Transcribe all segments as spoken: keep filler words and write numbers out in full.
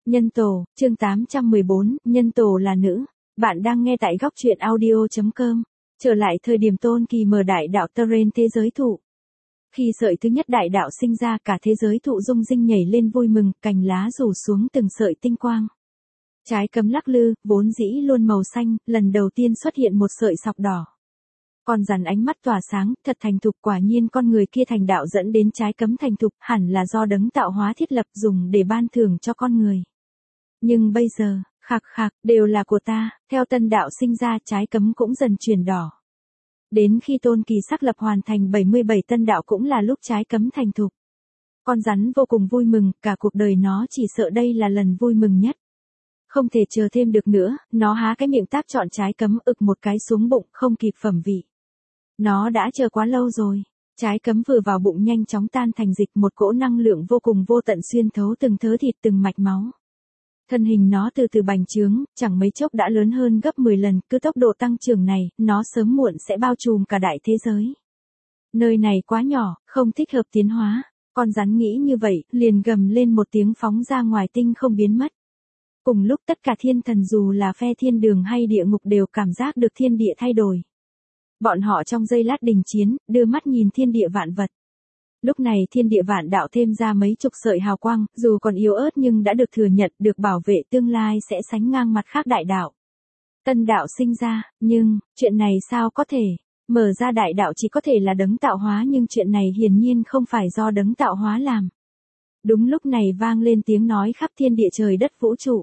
Nhân tổ, chương tám trăm mười bốn, nhân tổ là nữ. Bạn đang nghe tại góc truyện audio.com. Trở lại thời điểm Tôn Kỳ mở đại đạo Terrain thế giới thụ. Khi sợi thứ nhất đại đạo sinh ra, cả thế giới thụ rung rinh nhảy lên vui mừng, cành lá rủ xuống từng sợi tinh quang. Trái cấm lắc lư, vốn dĩ luôn màu xanh, lần đầu tiên xuất hiện một sợi sọc đỏ. Con rắn ánh mắt tỏa sáng, thật thành thục, quả nhiên con người kia thành đạo dẫn đến trái cấm thành thục, hẳn là do đấng tạo hóa thiết lập dùng để ban thưởng cho con người. Nhưng bây giờ, khạc khạc, đều là của ta, theo tân đạo sinh ra trái cấm cũng dần chuyển đỏ. Đến khi Tôn Kỳ xác lập hoàn thành bảy mươi bảy tân đạo cũng là lúc trái cấm thành thục. Con rắn vô cùng vui mừng, cả cuộc đời nó chỉ sợ đây là lần vui mừng nhất. Không thể chờ thêm được nữa, nó há cái miệng táp trọn trái cấm, ực một cái xuống bụng, không kịp phẩm vị. Nó đã chờ quá lâu rồi. Trái cấm vừa vào bụng nhanh chóng tan thành dịch, một cỗ năng lượng vô cùng vô tận xuyên thấu từng thớ thịt, từng mạch máu. Thân hình nó từ từ bành trướng, chẳng mấy chốc đã lớn hơn gấp mười lần, cứ tốc độ tăng trưởng này, nó sớm muộn sẽ bao trùm cả đại thế giới. Nơi này quá nhỏ, không thích hợp tiến hóa. Con rắn nghĩ như vậy, liền gầm lên một tiếng phóng ra ngoài tinh không biến mất. Cùng lúc tất cả thiên thần dù là phe thiên đường hay địa ngục đều cảm giác được thiên địa thay đổi. Bọn họ trong giây lát đình chiến, đưa mắt nhìn thiên địa vạn vật. Lúc này thiên địa vạn đạo thêm ra mấy chục sợi hào quang, dù còn yếu ớt nhưng đã được thừa nhận, được bảo vệ, tương lai sẽ sánh ngang mặt khác đại đạo. Tân đạo sinh ra, nhưng, chuyện này sao có thể? Mở ra đại đạo chỉ có thể là đấng tạo hóa, nhưng chuyện này hiển nhiên không phải do đấng tạo hóa làm. Đúng lúc này vang lên tiếng nói khắp thiên địa trời đất vũ trụ.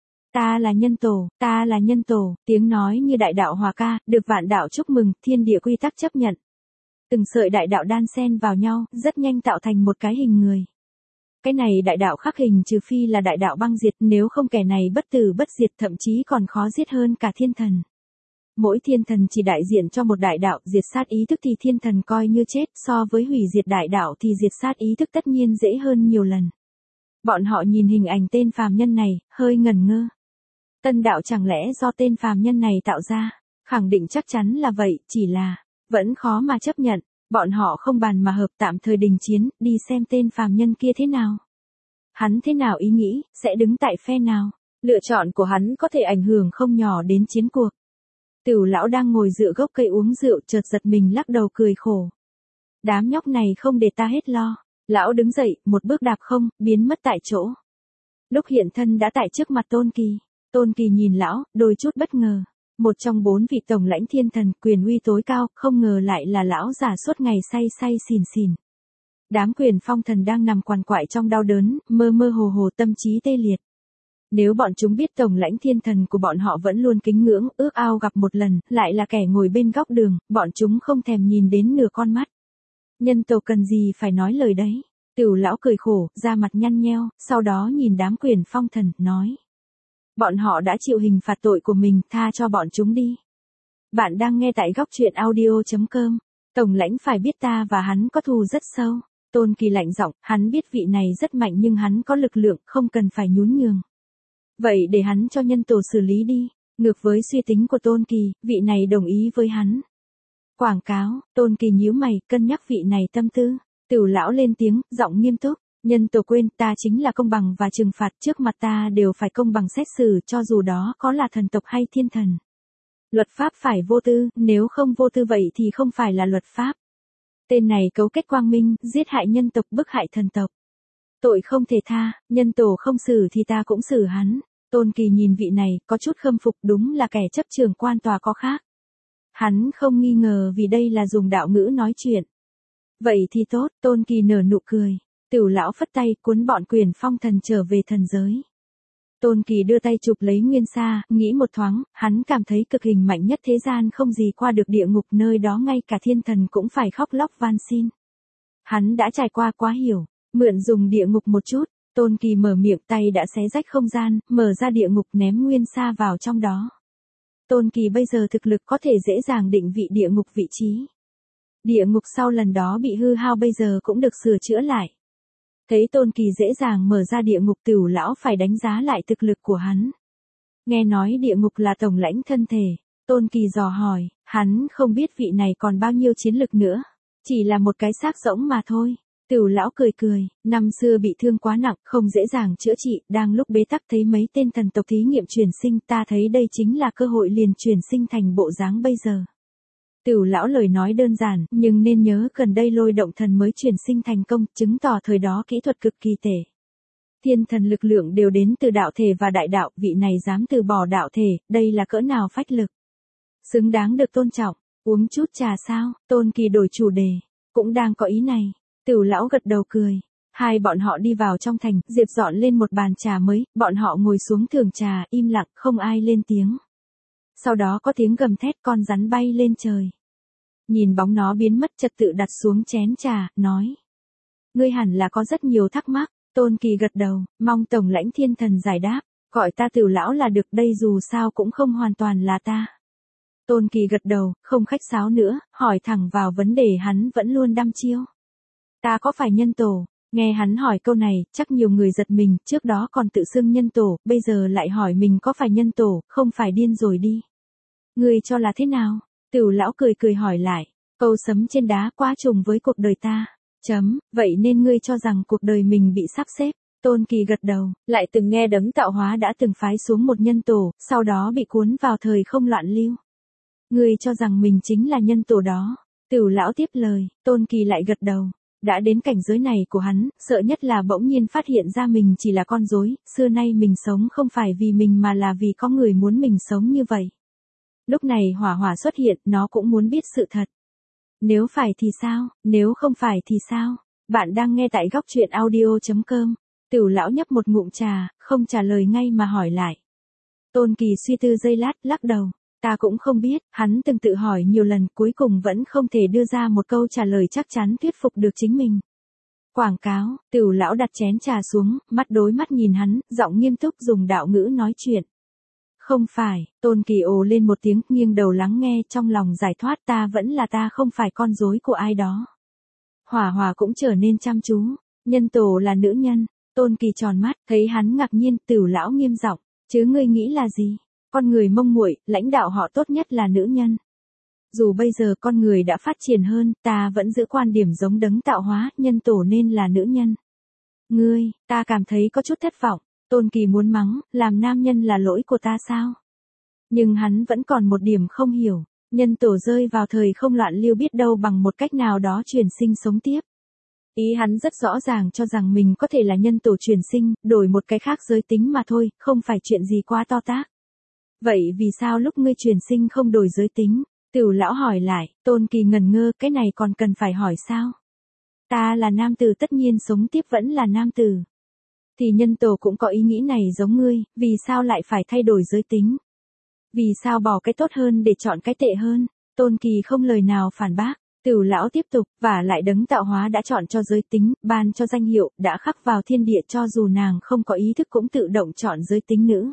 Ta là nhân tổ, ta là nhân tổ, tiếng nói như đại đạo hòa ca, được vạn đạo chúc mừng, thiên địa quy tắc chấp nhận. Từng sợi đại đạo đan xen vào nhau, rất nhanh tạo thành một cái hình người. Cái này đại đạo khắc hình trừ phi là đại đạo băng diệt, nếu không kẻ này bất tử bất diệt, thậm chí còn khó giết hơn cả thiên thần. Mỗi thiên thần chỉ đại diện cho một đại đạo, diệt sát ý thức thì thiên thần coi như chết, so với hủy diệt đại đạo thì diệt sát ý thức tất nhiên dễ hơn nhiều lần. Bọn họ nhìn hình ảnh tên phàm nhân này, hơi ngẩn ngơ. Tân đạo chẳng lẽ do tên phàm nhân này tạo ra? Khẳng định chắc chắn là vậy, chỉ là vẫn khó mà chấp nhận. Bọn họ không bàn mà hợp, tạm thời đình chiến, đi xem tên phàm nhân kia thế nào. Hắn thế nào ý nghĩ, sẽ đứng tại phe nào. Lựa chọn của hắn có thể ảnh hưởng không nhỏ đến chiến cuộc. Tửu lão đang ngồi dựa gốc cây uống rượu, chợt giật mình lắc đầu cười khổ. Đám nhóc này không để ta hết lo. Lão đứng dậy, một bước đạp không, biến mất tại chỗ. Lúc hiện thân đã tại trước mặt Tôn Kỳ. Tôn Kỳ nhìn lão, đôi chút bất ngờ. Một trong bốn vị tổng lãnh thiên thần, quyền uy tối cao, không ngờ lại là lão già suốt ngày say say xỉn xỉn. Đám quyền phong thần đang nằm quằn quại trong đau đớn, mơ mơ hồ hồ, tâm trí tê liệt. Nếu bọn chúng biết tổng lãnh thiên thần của bọn họ vẫn luôn kính ngưỡng, ước ao gặp một lần, lại là kẻ ngồi bên góc đường, bọn chúng không thèm nhìn đến nửa con mắt. Nhân tổ cần gì phải nói lời đấy. Tửu lão cười khổ, da mặt nhăn nheo, sau đó nhìn đám quyền phong thần, nói. Bọn họ đã chịu hình phạt tội của mình, tha cho bọn chúng đi. Bạn đang nghe tại góc truyện audio.com. Tổng lãnh phải biết ta và hắn có thù rất sâu. Tôn Kỳ lạnh giọng, hắn biết vị này rất mạnh nhưng hắn có lực lượng, không cần phải nhún nhường. Vậy để hắn cho nhân tổ xử lý đi. Ngược với suy tính của Tôn Kỳ, vị này đồng ý với hắn. Quảng cáo, Tôn Kỳ nhíu mày, cân nhắc vị này tâm tư. Tửu lão lên tiếng, giọng nghiêm túc. Nhân tổ quên, ta chính là công bằng và trừng phạt, trước mặt ta đều phải công bằng xét xử, cho dù đó có là thần tộc hay thiên thần. Luật pháp phải vô tư, nếu không vô tư vậy thì không phải là luật pháp. Tên này cấu kết quang minh, giết hại nhân tộc, bức hại thần tộc. Tội không thể tha, nhân tổ không xử thì ta cũng xử hắn. Tôn Kỳ nhìn vị này, có chút khâm phục, đúng là kẻ chấp trường quan tòa có khác. Hắn không nghi ngờ vì đây là dùng đạo ngữ nói chuyện. Vậy thì tốt, Tôn Kỳ nở nụ cười. Tửu lão phất tay, cuốn bọn quyền phong thần trở về thần giới. Tôn Kỳ đưa tay chụp lấy Nguyên Sa, nghĩ một thoáng, hắn cảm thấy cực hình mạnh nhất thế gian không gì qua được địa ngục, nơi đó ngay cả thiên thần cũng phải khóc lóc van xin. Hắn đã trải qua quá hiểu, mượn dùng địa ngục một chút, Tôn Kỳ mở miệng, tay đã xé rách không gian, mở ra địa ngục, ném Nguyên Sa vào trong đó. Tôn Kỳ bây giờ thực lực có thể dễ dàng định vị địa ngục vị trí. Địa ngục sau lần đó bị hư hao bây giờ cũng được sửa chữa lại. Thấy Tôn Kỳ dễ dàng mở ra địa ngục, Tửu lão phải đánh giá lại thực lực của hắn. Nghe nói địa ngục là tổng lãnh thân thể, Tôn Kỳ dò hỏi, hắn không biết vị này còn bao nhiêu chiến lực nữa. Chỉ là một cái xác rỗng mà thôi. Tửu lão cười cười, năm xưa bị thương quá nặng, không dễ dàng chữa trị, đang lúc bế tắc thấy mấy tên thần tộc thí nghiệm truyền sinh, ta thấy đây chính là cơ hội liền truyền sinh thành bộ dáng bây giờ. Tửu lão lời nói đơn giản, nhưng nên nhớ gần đây lôi động thần mới truyền sinh thành công, chứng tỏ thời đó kỹ thuật cực kỳ tệ. Thiên thần lực lượng đều đến từ đạo thể và đại đạo, vị này dám từ bỏ đạo thể, đây là cỡ nào phách lực. Xứng đáng được tôn trọng, uống chút trà sao, Tôn Kỳ đổi chủ đề, cũng đang có ý này. Tửu lão gật đầu cười. Hai bọn họ đi vào trong thành, Diệp dọn lên một bàn trà mới, bọn họ ngồi xuống thưởng trà, im lặng, không ai lên tiếng. Sau đó có tiếng gầm thét, con rắn bay lên trời. Nhìn bóng nó biến mất, trật tự đặt xuống chén trà, nói. Ngươi hẳn là có rất nhiều thắc mắc. Tôn Kỳ gật đầu, mong Tổng lãnh thiên thần giải đáp, gọi ta Tửu lão là được, đây dù sao cũng không hoàn toàn là ta. Tôn Kỳ gật đầu, không khách sáo nữa, hỏi thẳng vào vấn đề hắn vẫn luôn đăm chiêu. Ta có phải nhân tổ? Nghe hắn hỏi câu này, chắc nhiều người giật mình, trước đó còn tự xưng nhân tổ, bây giờ lại hỏi mình có phải nhân tổ, không phải điên rồi đi. Ngươi cho là thế nào? Tửu lão cười cười hỏi lại, câu sấm trên đá quá trùng với cuộc đời ta. Chấm, vậy nên ngươi cho rằng cuộc đời mình bị sắp xếp. Tôn Kỳ gật đầu, lại từng nghe Đấng tạo hóa đã từng phái xuống một nhân tổ, sau đó bị cuốn vào thời không loạn lưu. Ngươi cho rằng mình chính là nhân tổ đó. Tửu lão tiếp lời, Tôn Kỳ lại gật đầu. Đã đến cảnh giới này của hắn, sợ nhất là bỗng nhiên phát hiện ra mình chỉ là con rối, xưa nay mình sống không phải vì mình mà là vì có người muốn mình sống như vậy. Lúc này hỏa hỏa xuất hiện, nó cũng muốn biết sự thật. Nếu phải thì sao, nếu không phải thì sao? Bạn đang nghe tại góc truyện audio chấm com. Tửu lão nhấp một ngụm trà, không trả lời ngay mà hỏi lại. Tôn Kỳ suy tư giây lát, lắc đầu. Ta cũng không biết, hắn từng tự hỏi nhiều lần, cuối cùng vẫn không thể đưa ra một câu trả lời chắc chắn thuyết phục được chính mình. Quảng cáo, Tửu lão đặt chén trà xuống, mắt đối mắt nhìn hắn, giọng nghiêm túc dùng đạo ngữ nói chuyện. Không phải, Tôn Kỳ ồ lên một tiếng, nghiêng đầu lắng nghe, trong lòng giải thoát, ta vẫn là ta, không phải con rối của ai đó. Hỏa Hỏa cũng trở nên chăm chú, nhân tổ là nữ nhân. Tôn Kỳ tròn mắt, thấy hắn ngạc nhiên, Tửu lão nghiêm giọng, chứ ngươi nghĩ là gì? Con người Mông Muội, lãnh đạo họ tốt nhất là nữ nhân. Dù bây giờ con người đã phát triển hơn, ta vẫn giữ quan điểm giống Đấng tạo hóa, nhân tổ nên là nữ nhân. Ngươi, ta cảm thấy có chút thất vọng. Tôn Kỳ muốn mắng, làm nam nhân là lỗi của ta sao? Nhưng hắn vẫn còn một điểm không hiểu, nhân tổ rơi vào thời không loạn lưu biết đâu bằng một cách nào đó truyền sinh sống tiếp. Ý hắn rất rõ ràng cho rằng mình có thể là nhân tổ truyền sinh, đổi một cái khác giới tính mà thôi, không phải chuyện gì quá to tát. Vậy vì sao lúc ngươi truyền sinh không đổi giới tính? Tửu lão hỏi lại, Tôn Kỳ ngần ngơ, cái này còn cần phải hỏi sao? Ta là nam tử tất nhiên sống tiếp vẫn là nam tử. Thì nhân tổ cũng có ý nghĩ này giống ngươi, vì sao lại phải thay đổi giới tính? Vì sao bỏ cái tốt hơn để chọn cái tệ hơn? Tôn Kỳ không lời nào phản bác. Tửu lão tiếp tục, và lại Đấng tạo hóa đã chọn cho giới tính, ban cho danh hiệu, đã khắc vào thiên địa, cho dù nàng không có ý thức cũng tự động chọn giới tính nữ.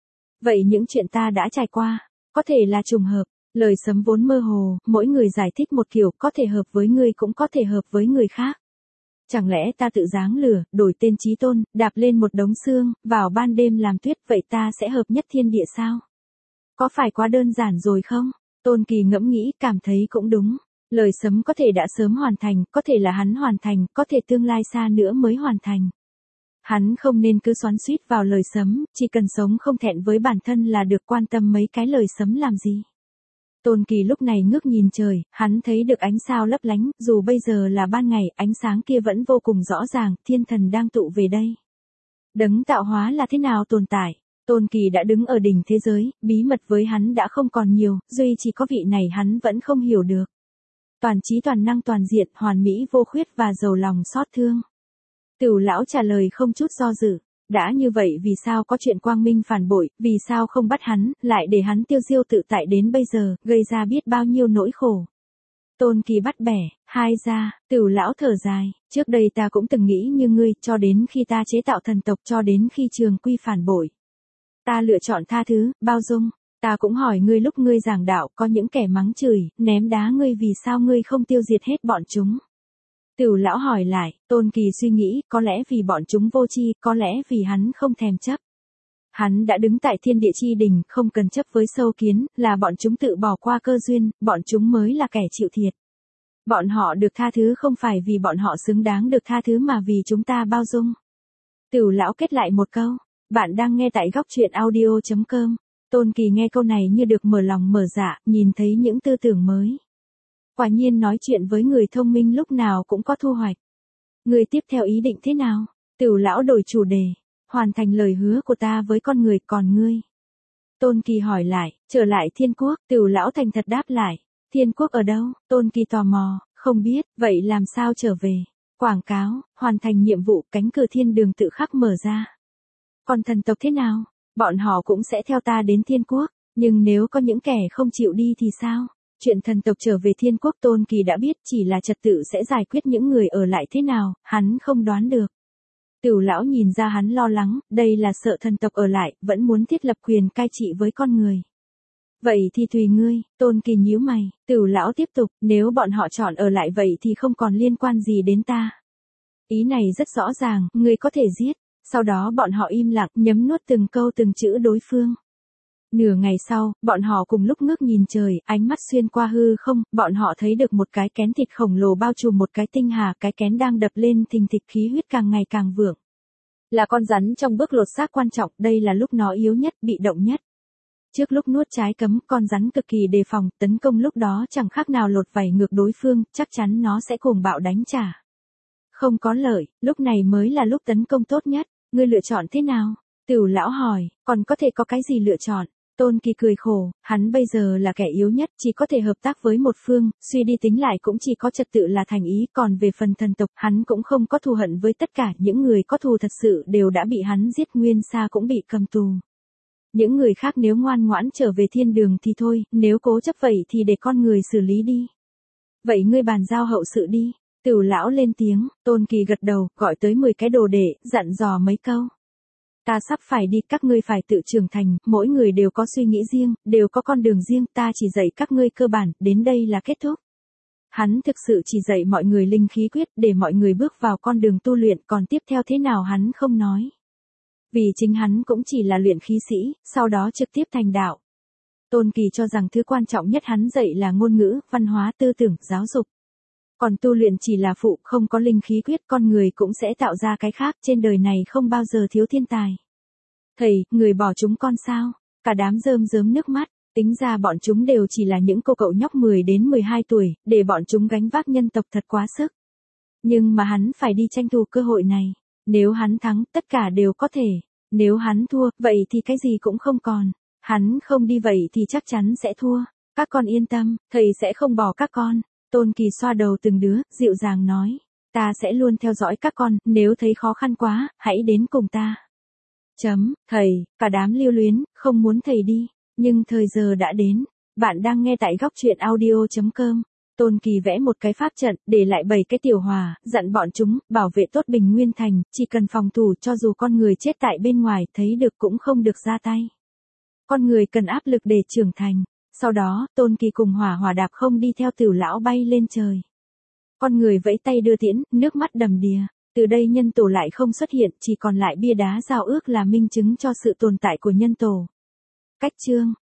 Vậy những chuyện ta đã trải qua, có thể là trùng hợp, lời sấm vốn mơ hồ, mỗi người giải thích một kiểu, có thể hợp với ngươi cũng có thể hợp với người khác. Chẳng lẽ ta tự giáng lửa, đổi tên Chí Tôn, đạp lên một đống xương, vào ban đêm làm tuyết, vậy ta sẽ hợp nhất thiên địa sao? Có phải quá đơn giản rồi không? Tôn Kỳ ngẫm nghĩ, cảm thấy cũng đúng. Lời sấm có thể đã sớm hoàn thành, có thể là hắn hoàn thành, có thể tương lai xa nữa mới hoàn thành. Hắn không nên cứ xoắn xuýt vào lời sấm, chỉ cần sống không thẹn với bản thân là được, quan tâm mấy cái lời sấm làm gì. Tôn Kỳ lúc này ngước nhìn trời, hắn thấy được ánh sao lấp lánh, dù bây giờ là ban ngày, ánh sáng kia vẫn vô cùng rõ ràng, thiên thần đang tụ về đây. Đấng tạo hóa là thế nào tồn tại? Tôn Kỳ đã đứng ở đỉnh thế giới, bí mật với hắn đã không còn nhiều, duy chỉ có vị này hắn vẫn không hiểu được. Toàn trí toàn năng toàn diện, hoàn mỹ vô khuyết và giàu lòng xót thương. Tửu lão trả lời không chút do dự. Đã như vậy vì sao có chuyện quang minh phản bội, vì sao không bắt hắn, lại để hắn tiêu diêu tự tại đến bây giờ, gây ra biết bao nhiêu nỗi khổ. Tôn Kỳ bắt bẻ, hai ra, Tửu lão thở dài, trước đây ta cũng từng nghĩ như ngươi, cho đến khi ta chế tạo thần tộc, cho đến khi Trường Quy phản bội. Ta lựa chọn tha thứ, bao dung. Ta cũng hỏi ngươi lúc ngươi giảng đạo, có những kẻ mắng chửi, ném đá ngươi, vì sao ngươi không tiêu diệt hết bọn chúng? Tửu lão hỏi lại, Tôn Kỳ suy nghĩ, có lẽ vì bọn chúng vô tri, có lẽ vì hắn không thèm chấp. Hắn đã đứng tại thiên địa chi đỉnh, không cần chấp với sâu kiến, là bọn chúng tự bỏ qua cơ duyên, bọn chúng mới là kẻ chịu thiệt. Bọn họ được tha thứ không phải vì bọn họ xứng đáng được tha thứ mà vì chúng ta bao dung. Tửu lão kết lại một câu. Bạn đang nghe tại góc truyện audio chấm com. Tôn Kỳ nghe câu này như được mở lòng mở dạ, nhìn thấy những tư tưởng mới. Quả nhiên nói chuyện với người thông minh lúc nào cũng có thu hoạch. Người tiếp theo ý định thế nào? Tửu lão đổi chủ đề. Hoàn thành lời hứa của ta với con người, còn ngươi? Tôn Kỳ hỏi lại, trở lại thiên quốc, Tửu lão thành thật đáp lại. Thiên quốc ở đâu? Tôn Kỳ tò mò, không biết, vậy làm sao trở về? Quảng cáo, hoàn thành nhiệm vụ, cánh cửa thiên đường tự khắc mở ra. Còn thần tộc thế nào? Bọn họ cũng sẽ theo ta đến thiên quốc, nhưng nếu có những kẻ không chịu đi thì sao? Chuyện thần tộc trở về thiên quốc Tôn Kỳ đã biết, chỉ là trật tự sẽ giải quyết những người ở lại thế nào, hắn không đoán được. Tửu lão nhìn ra hắn lo lắng, đây là sợ thần tộc ở lại, vẫn muốn thiết lập quyền cai trị với con người. Vậy thì tùy ngươi, Tôn Kỳ nhíu mày, Tửu lão tiếp tục, nếu bọn họ chọn ở lại vậy thì không còn liên quan gì đến ta. Ý này rất rõ ràng, ngươi có thể giết, sau đó bọn họ im lặng, nhấm nuốt từng câu từng chữ đối phương. Nửa ngày sau, bọn họ cùng lúc ngước nhìn trời, ánh mắt xuyên qua hư không, bọn họ thấy được một cái kén thịt khổng lồ bao trùm một cái tinh hà, cái kén đang đập lên thình thịch, khí huyết càng ngày càng vượng. Là con rắn trong bước lột xác quan trọng, đây là lúc nó yếu nhất, bị động nhất. Trước lúc nuốt trái cấm, con rắn cực kỳ đề phòng, tấn công lúc đó chẳng khác nào lột vảy ngược đối phương, chắc chắn nó sẽ cuồng bạo đánh trả. Không có lợi, lúc này mới là lúc tấn công tốt nhất, ngươi lựa chọn thế nào? Tửu lão hỏi, còn có thể có cái gì lựa chọn? Tôn Kỳ cười khổ, hắn bây giờ là kẻ yếu nhất, chỉ có thể hợp tác với một phương, suy đi tính lại cũng chỉ có trật tự là thành ý, còn về phần thần tộc, hắn cũng không có thù hận với tất cả, những người có thù thật sự đều đã bị hắn giết, Nguyên Sa cũng bị cầm tù. Những người khác nếu ngoan ngoãn trở về thiên đường thì thôi, nếu cố chấp vậy thì để con người xử lý đi. Vậy ngươi bàn giao hậu sự đi. Tửu lão lên tiếng, Tôn Kỳ gật đầu, gọi tới mười cái đồ đệ, dặn dò mấy câu. Ta sắp phải đi, các ngươi phải tự trưởng thành, mỗi người đều có suy nghĩ riêng, đều có con đường riêng, ta chỉ dạy các ngươi cơ bản, đến đây là kết thúc. Hắn thực sự chỉ dạy mọi người linh khí quyết để mọi người bước vào con đường tu luyện, còn tiếp theo thế nào hắn không nói. Vì chính hắn cũng chỉ là luyện khí sĩ, sau đó trực tiếp thành đạo. Tôn Kỳ cho rằng thứ quan trọng nhất hắn dạy là ngôn ngữ, văn hóa, tư tưởng, giáo dục. Còn tu luyện chỉ là phụ, không có linh khí quyết con người cũng sẽ tạo ra cái khác, trên đời này không bao giờ thiếu thiên tài. Thầy, người bỏ chúng con sao? Cả đám rơm rớm nước mắt, tính ra bọn chúng đều chỉ là những cô cậu nhóc mười đến mười hai tuổi, để bọn chúng gánh vác nhân tộc thật quá sức. Nhưng mà hắn phải đi tranh thủ cơ hội này, nếu hắn thắng, tất cả đều có thể, nếu hắn thua, vậy thì cái gì cũng không còn, hắn không đi vậy thì chắc chắn sẽ thua, các con yên tâm, thầy sẽ không bỏ các con. Tôn Kỳ xoa đầu từng đứa, dịu dàng nói, ta sẽ luôn theo dõi các con, nếu thấy khó khăn quá, hãy đến cùng ta. Chấm, thầy, cả đám lưu luyến, không muốn thầy đi, nhưng thời giờ đã đến. Bạn đang nghe tại góc truyện audio chấm com. Tôn Kỳ vẽ một cái pháp trận, để lại bảy cái tiểu hòa, dặn bọn chúng, bảo vệ tốt Bình Nguyên Thành, chỉ cần phòng thủ cho dù con người chết tại bên ngoài, thấy được cũng không được ra tay. Con người cần áp lực để trưởng thành. Sau đó, Tôn Kỳ cùng Hỏa Hỏa đạp không đi theo Tửu lão bay lên trời. Con người vẫy tay đưa tiễn, nước mắt đầm đìa. Từ đây nhân tổ lại không xuất hiện, chỉ còn lại bia đá giao ước là minh chứng cho sự tồn tại của nhân tổ. Cách chương